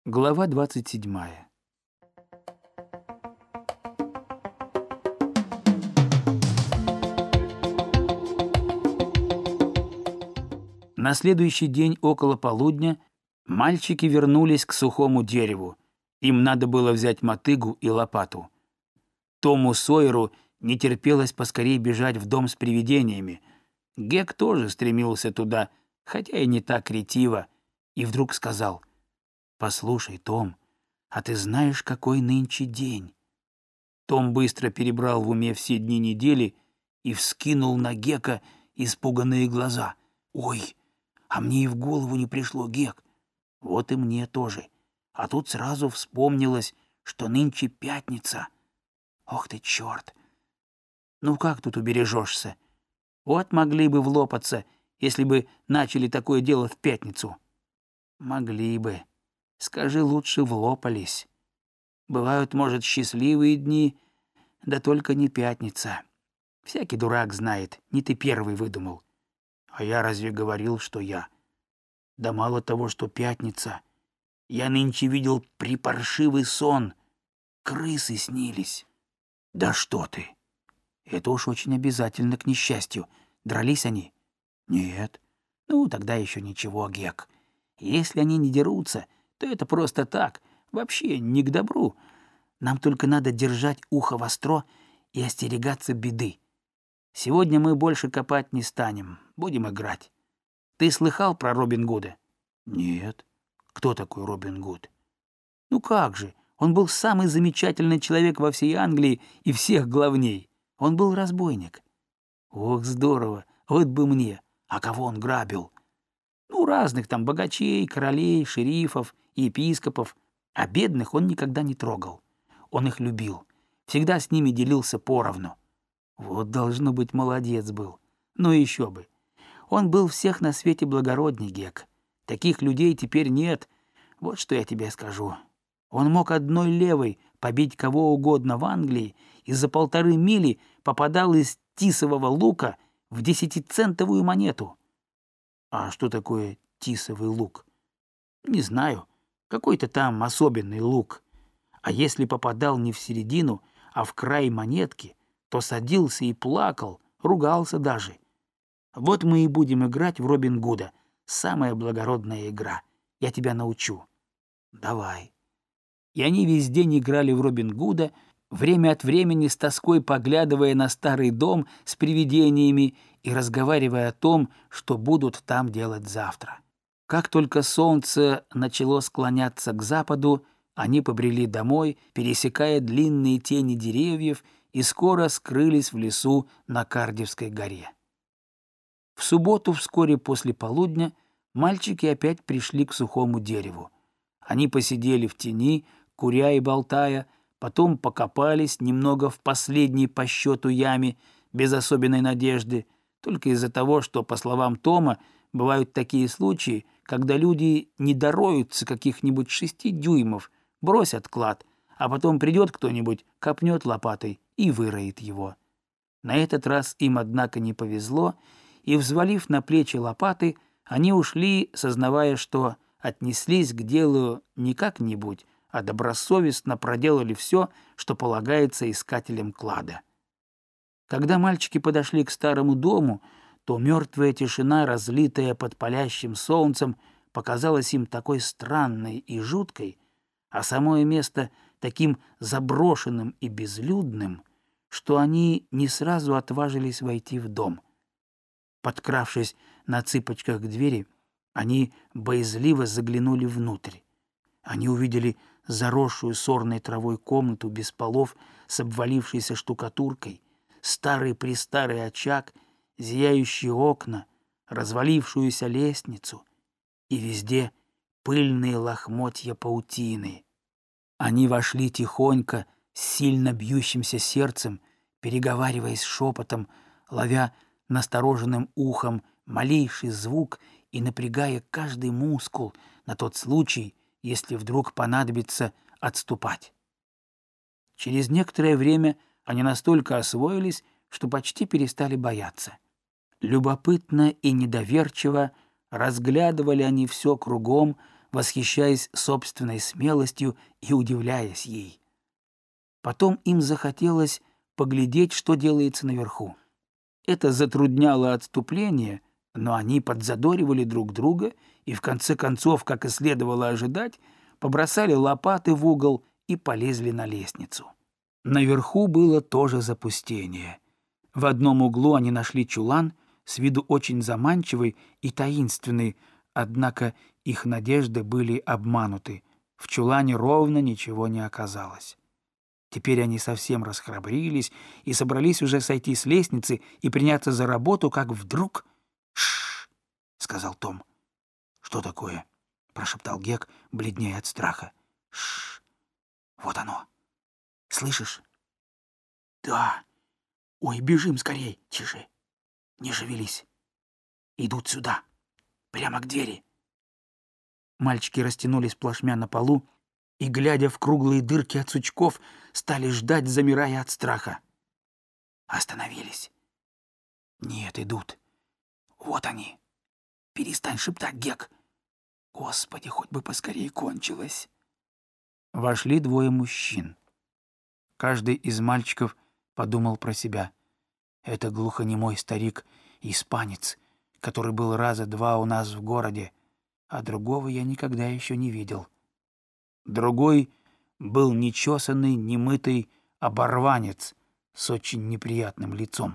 Глава 27. На следующий день около полудня мальчики вернулись к сухому дереву. Им надо было взять мотыгу и лопату. Тому Сойеру не терпелось поскорее бежать в дом с привидениями. Гек тоже стремился туда, хотя и не так ретиво, и вдруг сказал: «Послушай, Том, а ты знаешь, какой нынче день?» Том быстро перебрал в уме все дни недели и вскинул на Гека испуганные глаза. «Ой, а мне и в голову не пришло, Гек. Вот и мне тоже. А тут сразу вспомнилось, что нынче пятница. Ох ты, черт! Ну как тут убережешься? Вот могли бы влопаться, если бы начали такое дело в пятницу». «Могли бы. Скажи, лучше влопались. Бывают, может, счастливые дни, да только не пятница. Всякий дурак знает, не ты первый выдумал. А я разве говорил, что я? Да мало того, что пятница. Я нынче видел припаршивый сон. Крысы снились». «Да что ты! Это уж очень обязательно к несчастью. Дрались они?» «Нет». «Ну, тогда еще ничего, Гек. Если они не дерутся, то это просто так, вообще не к добру. Нам только надо держать ухо востро и остерегаться беды. Сегодня мы больше копать не станем, будем играть. Ты слыхал про Робин Гуда?» «Нет». «Кто такой Робин Гуд?» «Ну как же, он был самый замечательный человек во всей Англии и всех главней. Он был разбойник». «Ох, здорово, вот бы мне. А кого он грабил?» «Ну, разных там богачей, королей, шерифов, епископов. А бедных он никогда не трогал. Он их любил, всегда с ними делился поровну. Вот, должно быть, молодец был. Ну, еще бы. Он был всех на свете благородней, Гек. Таких людей теперь нет. Вот что я тебе скажу. Он мог одной левой побить кого угодно в Англии и за 1,5 мили попадал из тисового лука в 10-центовую монету». «А что такое тисовый лук?» «Не знаю. Какой-то там особенный лук. А если попадал не в середину, а в край монетки, то садился и плакал, ругался даже. Вот мы и будем играть в Робин Гуда. Самая благородная игра. Я тебя научу». «Давай». И они весь день играли в Робин Гуда, время от времени с тоской поглядывая на старый дом с привидениями и разговаривая о том, что будут там делать завтра. Как только солнце начало склоняться к западу, они побрели домой, пересекая длинные тени деревьев, и скоро скрылись в лесу на Кардивской горе. В субботу, вскоре после полудня, мальчики опять пришли к сухому дереву. Они посидели в тени, куря и болтая, потом покопались немного в последней по счету яме, без особенной надежды, только из-за того, что, по словам Тома, бывают такие случаи, когда люди не дороются каких-нибудь 6 дюймов, бросят клад, а потом придет кто-нибудь, копнет лопатой и выроет его. На этот раз им, однако, не повезло, и, взвалив на плечи лопаты, они ушли, сознавая, что отнеслись к делу не как-нибудь, а добросовестно проделали все, что полагается искателям клада. Когда мальчики подошли к старому дому, то мертвая тишина, разлитая под палящим солнцем, показалась им такой странной и жуткой, а самое место таким заброшенным и безлюдным, что они не сразу отважились войти в дом. Подкравшись на цыпочках к двери, они боязливо заглянули внутрь. Они увидели заросшую сорной травой комнату без полов с обвалившейся штукатуркой, старый-престарый очаг, зияющие окна, развалившуюся лестницу и везде пыльные лохмотья паутины. Они вошли тихонько, с сильно бьющимся сердцем, переговариваясь шепотом, ловя настороженным ухом малейший звук и напрягая каждый мускул на тот случай, если вдруг понадобится отступать. Через некоторое время они настолько освоились, что почти перестали бояться. Любопытно и недоверчиво разглядывали они все кругом, восхищаясь собственной смелостью и удивляясь ей. Потом им захотелось поглядеть, что делается наверху. Это затрудняло отступление, но они подзадоривали друг друга и, в конце концов, как и следовало ожидать, побросали лопаты в угол и полезли на лестницу. Наверху было тоже запустение. В одном углу они нашли чулан, с виду очень заманчивый и таинственный, однако их надежды были обмануты. В чулане ровно ничего не оказалось. Теперь они совсем расхрабрились и собрались уже сойти с лестницы и приняться за работу, как вдруг... «Ш-ш-ш!» — сказал Том. «Что такое?» — прошептал Гек, бледнее от страха. «Ш-ш! Вот оно! Слышишь?» «Да! Ой, бежим скорей! Тише! Не шевелись! Идут сюда! Прямо к двери!» Мальчики растянулись плашмя на полу и, глядя в круглые дырки от сучков, стали ждать, замирая от страха. Остановились. «Нет, идут. Вот они. Перестань шептать, Гек. Господи, хоть бы поскорее кончилось». Вошли двое мужчин. Каждый из мальчиков подумал про себя. Это глухонемой старик-испанец, который был раза два у нас в городе, а другого я никогда еще не видел. Другой был нечесанный, немытый оборванец с очень неприятным лицом.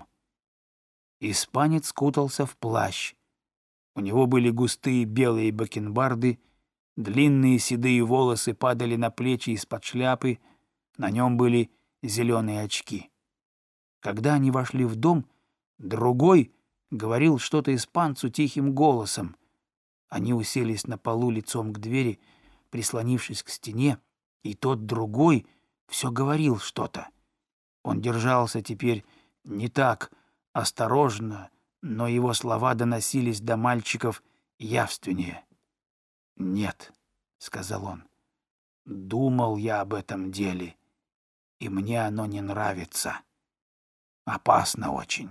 Испанец кутался в плащ. У него были густые белые бакенбарды, длинные седые волосы падали на плечи из-под шляпы, на нем были зеленые очки. Когда они вошли в дом, другой говорил что-то испанцу тихим голосом. Они уселись на полу лицом к двери, прислонившись к стене, и тот другой все говорил что-то. Он держался теперь не так осторожно, но его слова доносились до мальчиков явственнее. «Нет», — сказал он, — «думал я об этом деле, и мне оно не нравится. Опасно очень».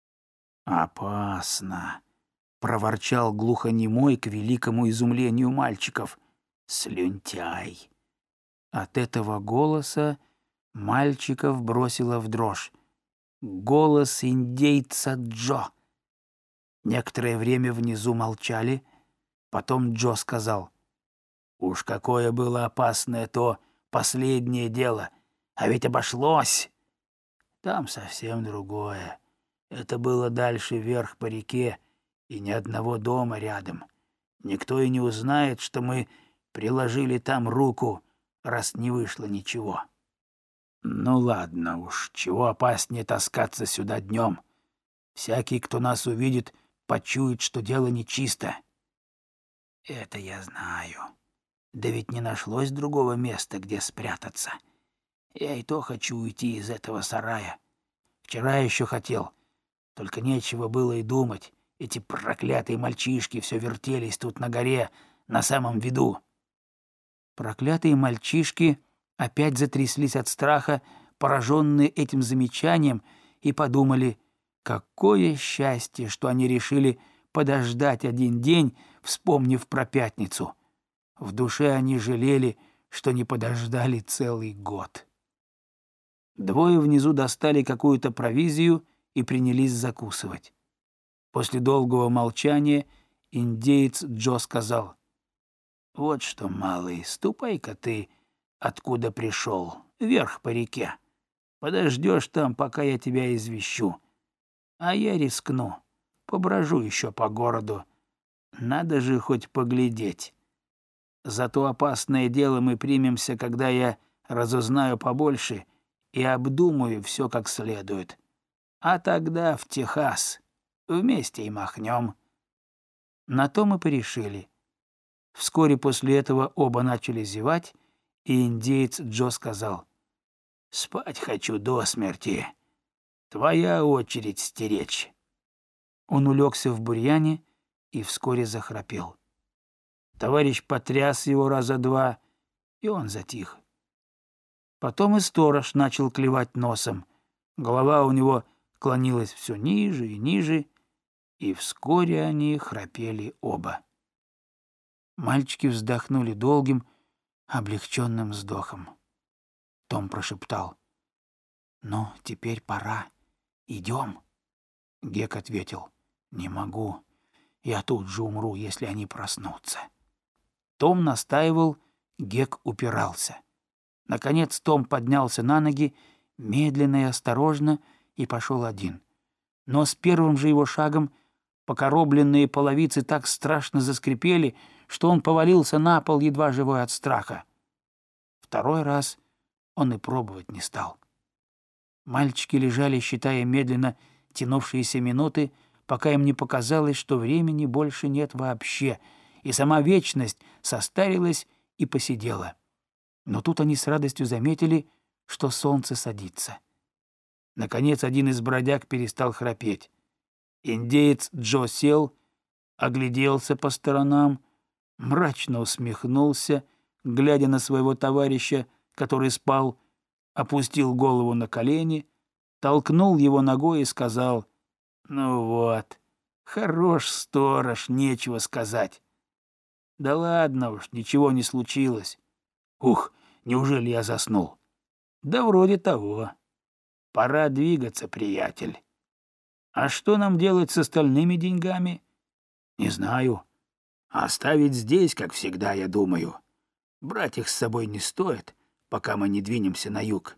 «Опасно», — проворчал глухонемой к великому изумлению мальчиков. «Слюнтяй». От этого голоса мальчиков бросило в дрожь. Голос индейца Джо. Некоторое время внизу молчали, потом Джо сказал: «Уж какое было опасное то последнее дело, а ведь обошлось». «Там совсем другое. Это было дальше вверх по реке, и ни одного дома рядом. Никто и не узнает, что мы приложили там руку, раз не вышло ничего». «Ну ладно уж, чего опаснее таскаться сюда днем. Всякий, кто нас увидит, почует, что дело нечисто». «Это я знаю. Да ведь не нашлось другого места, где спрятаться. Я и то хочу уйти из этого сарая. Вчера еще хотел, только нечего было и думать. Эти проклятые мальчишки все вертелись тут на горе, на самом виду». Проклятые мальчишки опять затряслись от страха, пораженные этим замечанием, и подумали, какое счастье, что они решили подождать один день, вспомнив про пятницу. В душе они жалели, что не подождали целый год. Двое внизу достали какую-то провизию и принялись закусывать. После долгого молчания индеец Джо сказал: «Вот что, малый, ступай-ка ты, откуда пришел, вверх по реке. Подождешь там, пока я тебя извещу. А я рискну, поброжу еще по городу. Надо же хоть поглядеть. Зато опасное дело мы примемся, когда я разузнаю побольше и обдумаю все как следует. А тогда в Техас. Вместе и махнем». На то мы порешили. Вскоре после этого оба начали зевать, и индеец Джо сказал: «Спать хочу до смерти. Твоя очередь стеречь». Он улегся в бурьяне и вскоре захрапел. Товарищ потряс его раза два, и он затих. Потом и сторож начал клевать носом. Голова у него клонилась все ниже и ниже, и вскоре они храпели оба. Мальчики вздохнули долгим, облегченным вздохом. Том прошептал: «Ну, теперь пора. Идем?» Гек ответил: «Не могу. Я тут же умру, если они проснутся». Том настаивал, Гек упирался. Наконец Том поднялся на ноги, медленно и осторожно, и пошел один. Но с первым же его шагом покоробленные половицы так страшно заскрипели, что он повалился на пол, едва живой от страха. Второй раз он и пробовать не стал. Мальчики лежали, считая медленно тянувшиеся минуты, пока им не показалось, что времени больше нет вообще, и сама вечность состарилась и поседела. Но тут они с радостью заметили, что солнце садится. Наконец один из бродяг перестал храпеть. Индеец Джо сел, огляделся по сторонам, мрачно усмехнулся, глядя на своего товарища, который спал, опустил голову на колени, толкнул его ногой и сказал: «Ну вот, хорош сторож, нечего сказать». «Да ладно уж, ничего не случилось». «Ух, неужели я заснул?» «Да вроде того. Пора двигаться, приятель». «А что нам делать с остальными деньгами?» «Не знаю. Оставить здесь, как всегда, я думаю. Брать их с собой не стоит, пока мы не двинемся на юг.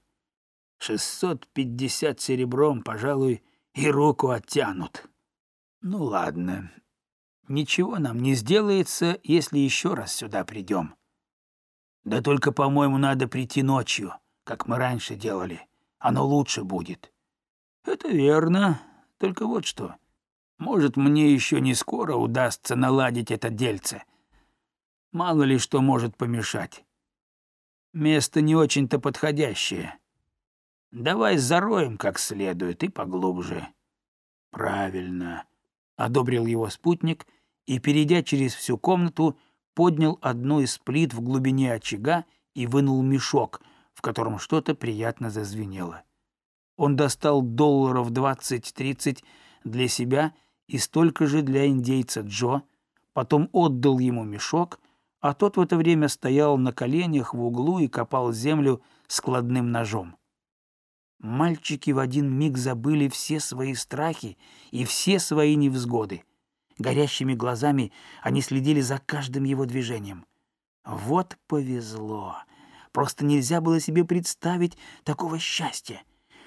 650 серебром, пожалуй, и руку оттянут. Ну ладно, ничего нам не сделается, если еще раз сюда придем. Да только, по-моему, надо прийти ночью, как мы раньше делали. Оно лучше будет». «Это верно. Только вот что. Может, мне еще не скоро удастся наладить это дельце. Мало ли что может помешать. Место не очень-то подходящее. Давай зароем как следует и поглубже». «Правильно», — одобрил его спутник и, перейдя через всю комнату, поднял одну из плит в глубине очага и вынул мешок, в котором что-то приятно зазвенело. Он достал долларов 20-30 для себя и столько же для индейца Джо, потом отдал ему мешок, а тот в это время стоял на коленях в углу и копал землю складным ножом. Мальчики в один миг забыли все свои страхи и все свои невзгоды. Горящими глазами они следили за каждым его движением. Вот повезло. Просто нельзя было себе представить такого счастья.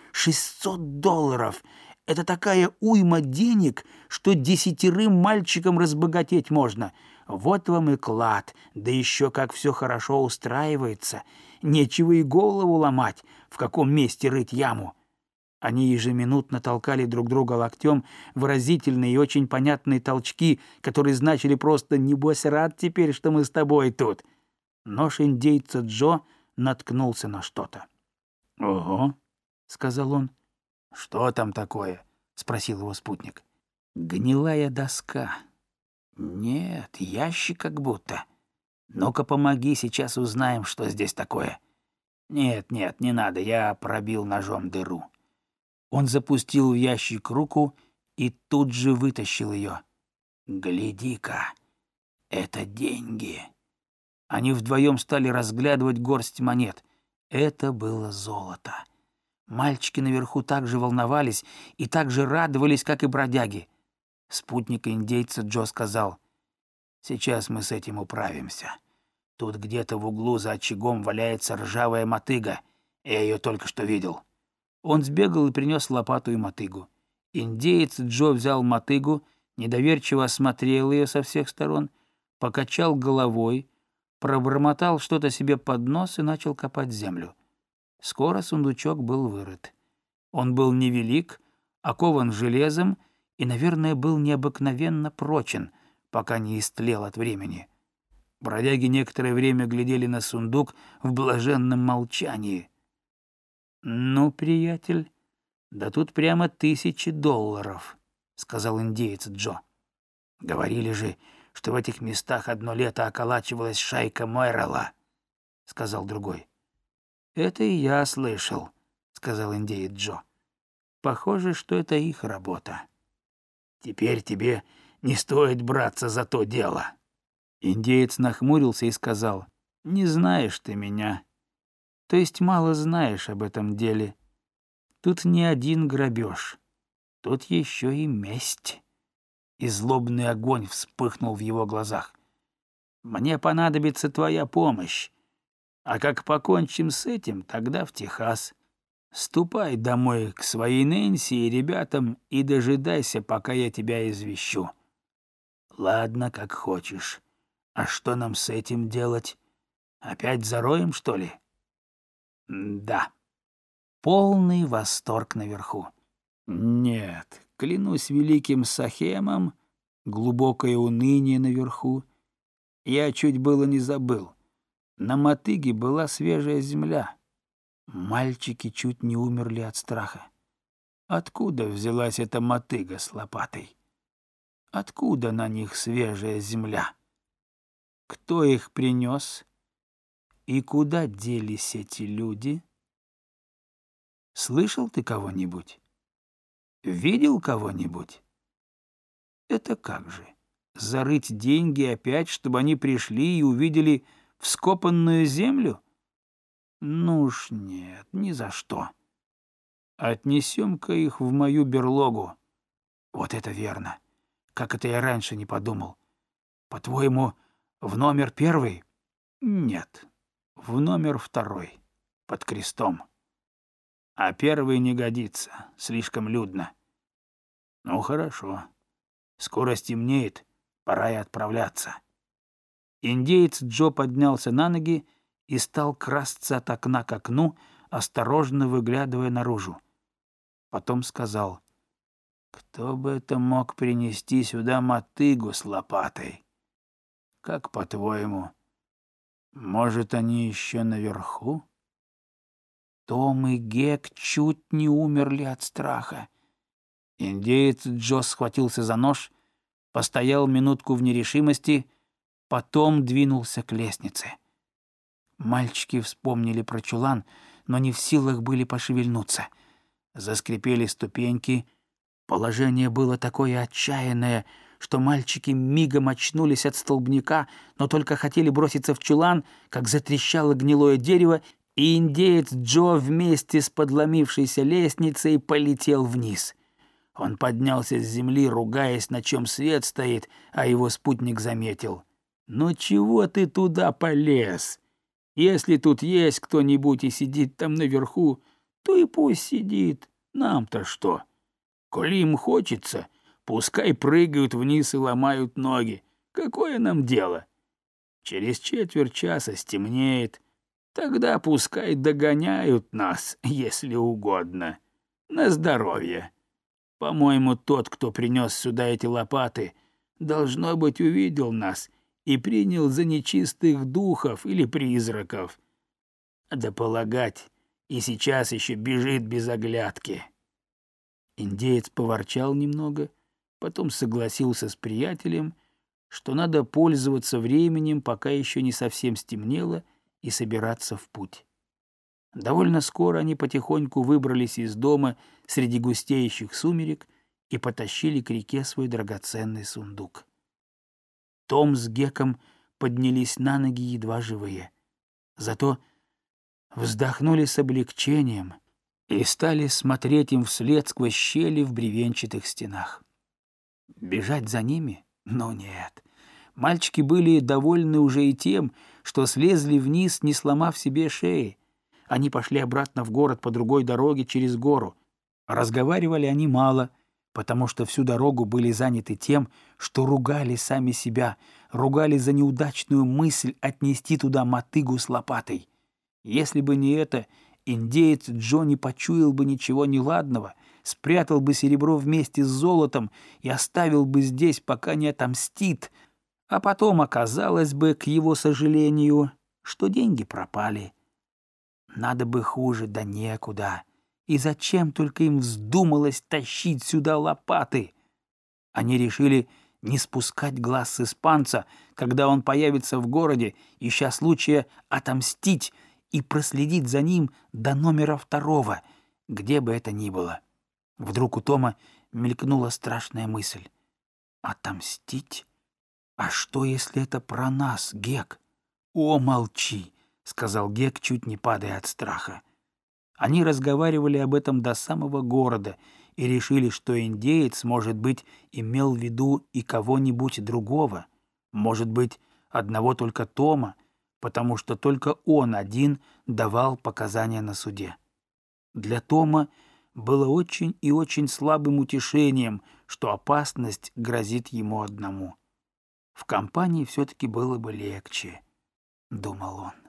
$600 — это такая уйма денег, что 10 мальчикам разбогатеть можно. Вот вам и клад, да еще как все хорошо устраивается. Нечего и голову ломать, в каком месте рыть яму. Они ежеминутно толкали друг друга локтем, выразительные и очень понятные толчки, которые значили просто «небось рад теперь, что мы с тобой тут». Нож индейца Джо наткнулся на что-то. «Ого», — сказал он. «Что там такое?» — спросил его спутник. «Гнилая доска». «Нет, ящик как будто. Ну-ка помоги, сейчас узнаем, что здесь такое». «Нет, не надо, я пробил ножом дыру». Он запустил в ящик руку и тут же вытащил ее. «Гляди-ка, это деньги». Они вдвоем стали разглядывать горсть монет. Это было золото. Мальчики наверху так же волновались и так же радовались, как и бродяги. Спутник индейца Джо сказал: «Сейчас мы с этим управимся. Тут где-то в углу за очагом валяется ржавая мотыга. Я ее только что видел». Он сбегал и принес лопату и мотыгу. Индеец Джо взял мотыгу, недоверчиво осмотрел ее со всех сторон, покачал головой, пробормотал что-то себе под нос и начал копать землю. Скоро сундучок был вырыт. Он был невелик, окован железом и, наверное, был необыкновенно прочен, пока не истлел от времени. Бродяги некоторое время глядели на сундук в блаженном молчании. «Ну, приятель, да тут прямо $1000, — сказал индеец Джо. «Говорили же, что в этих местах одно лето околачивалась шайка Мойрелла, — сказал другой. «Это и я слышал, — сказал индеец Джо. Похоже, что это их работа». «Теперь тебе не стоит браться за то дело». Индеец нахмурился и сказал: «Не знаешь ты меня. То есть мало знаешь об этом деле. Тут не один грабеж, тут еще и месть». И злобный огонь вспыхнул в его глазах. «Мне понадобится твоя помощь. А как покончим с этим, тогда в Техас. Ступай домой к своей Нэнси и ребятам и дожидайся, пока я тебя извещу». «Ладно, как хочешь. А что нам с этим делать? Опять зароем, что ли?» «Да». Полный восторг наверху. «Нет, клянусь великим Сахемом, глубокое уныние наверху. Я чуть было не забыл. На мотыге была свежая земля». Мальчики чуть не умерли от страха. Откуда взялась эта мотыга с лопатой? Откуда на них свежая земля? Кто их принес? И куда делись эти люди? Слышал ты кого-нибудь? Видел кого-нибудь? Это как же? Зарыть деньги опять, чтобы они пришли и увидели вскопанную землю? Ну уж нет, ни за что. Отнесем-ка их в мою берлогу. Вот это верно. Как это я раньше не подумал. По-твоему, в номер 1? Нет, в номер 2, под крестом. А 1 не годится, слишком людно. Ну, хорошо. Скоро стемнеет, пора и отправляться. Индеец Джо поднялся на ноги и стал красться от окна к окну, осторожно выглядывая наружу. Потом сказал: «Кто бы это мог принести сюда мотыгу с лопатой? Как по-твоему, может, они еще наверху?» Том и Гек чуть не умерли от страха. Индеец Джо схватился за нож, постоял минутку в нерешимости, потом двинулся к лестнице. Мальчики вспомнили про чулан, но не в силах были пошевельнуться. Заскрипели ступеньки. Положение было такое отчаянное, что мальчики мигом очнулись от столбняка, но только хотели броситься в чулан, как затрещало гнилое дерево, и индеец Джо вместе с подломившейся лестницей полетел вниз. Он поднялся с земли, ругаясь, на чем свет стоит, а его спутник заметил: «Ну чего ты туда полез? Если тут есть кто-нибудь и сидит там наверху, то и пусть сидит. Нам-то что? Коли им хочется, пускай прыгают вниз и ломают ноги. Какое нам дело? Через четверть часа стемнеет. Тогда пускай догоняют нас, если угодно. На здоровье. По-моему, тот, кто принес сюда эти лопаты, должно быть, увидел нас и принял за нечистых духов или призраков. Да полагать, и сейчас еще бежит без оглядки». Индеец поворчал немного, потом согласился с приятелем, что надо пользоваться временем, пока еще не совсем стемнело, и собираться в путь. Довольно скоро они потихоньку выбрались из дома среди густеющих сумерек и потащили к реке свой драгоценный сундук. Том с Геком поднялись на ноги едва живые. Зато вздохнули с облегчением и стали смотреть им вслед сквозь щели в бревенчатых стенах. Бежать за ними? Ну нет. Мальчики были довольны уже и тем, что слезли вниз, не сломав себе шеи. Они пошли обратно в город по другой дороге через гору. Разговаривали они мало, потому что всю дорогу были заняты тем, что ругали сами себя, ругали за неудачную мысль отнести туда мотыгу с лопатой. Если бы не это, индеец Джо не почуял бы ничего неладного, спрятал бы серебро вместе с золотом и оставил бы здесь, пока не отомстит, а потом оказалось бы, к его сожалению, что деньги пропали. Надо бы хуже, да некуда. И зачем только им вздумалось тащить сюда лопаты? Они решили не спускать глаз с испанца, когда он появится в городе, ища случая отомстить и проследить за ним до номера 2, где бы это ни было. Вдруг у Тома мелькнула страшная мысль. Отомстить? «А что, если это про нас, Гек?» «О, молчи!» — сказал Гек, чуть не падая от страха. Они разговаривали об этом до самого города и решили, что индеец, может быть, имел в виду и кого-нибудь другого, может быть, одного только Тома, потому что только он один давал показания на суде. Для Тома было очень и очень слабым утешением, что опасность грозит ему одному. В компании все-таки было бы легче, — думал он.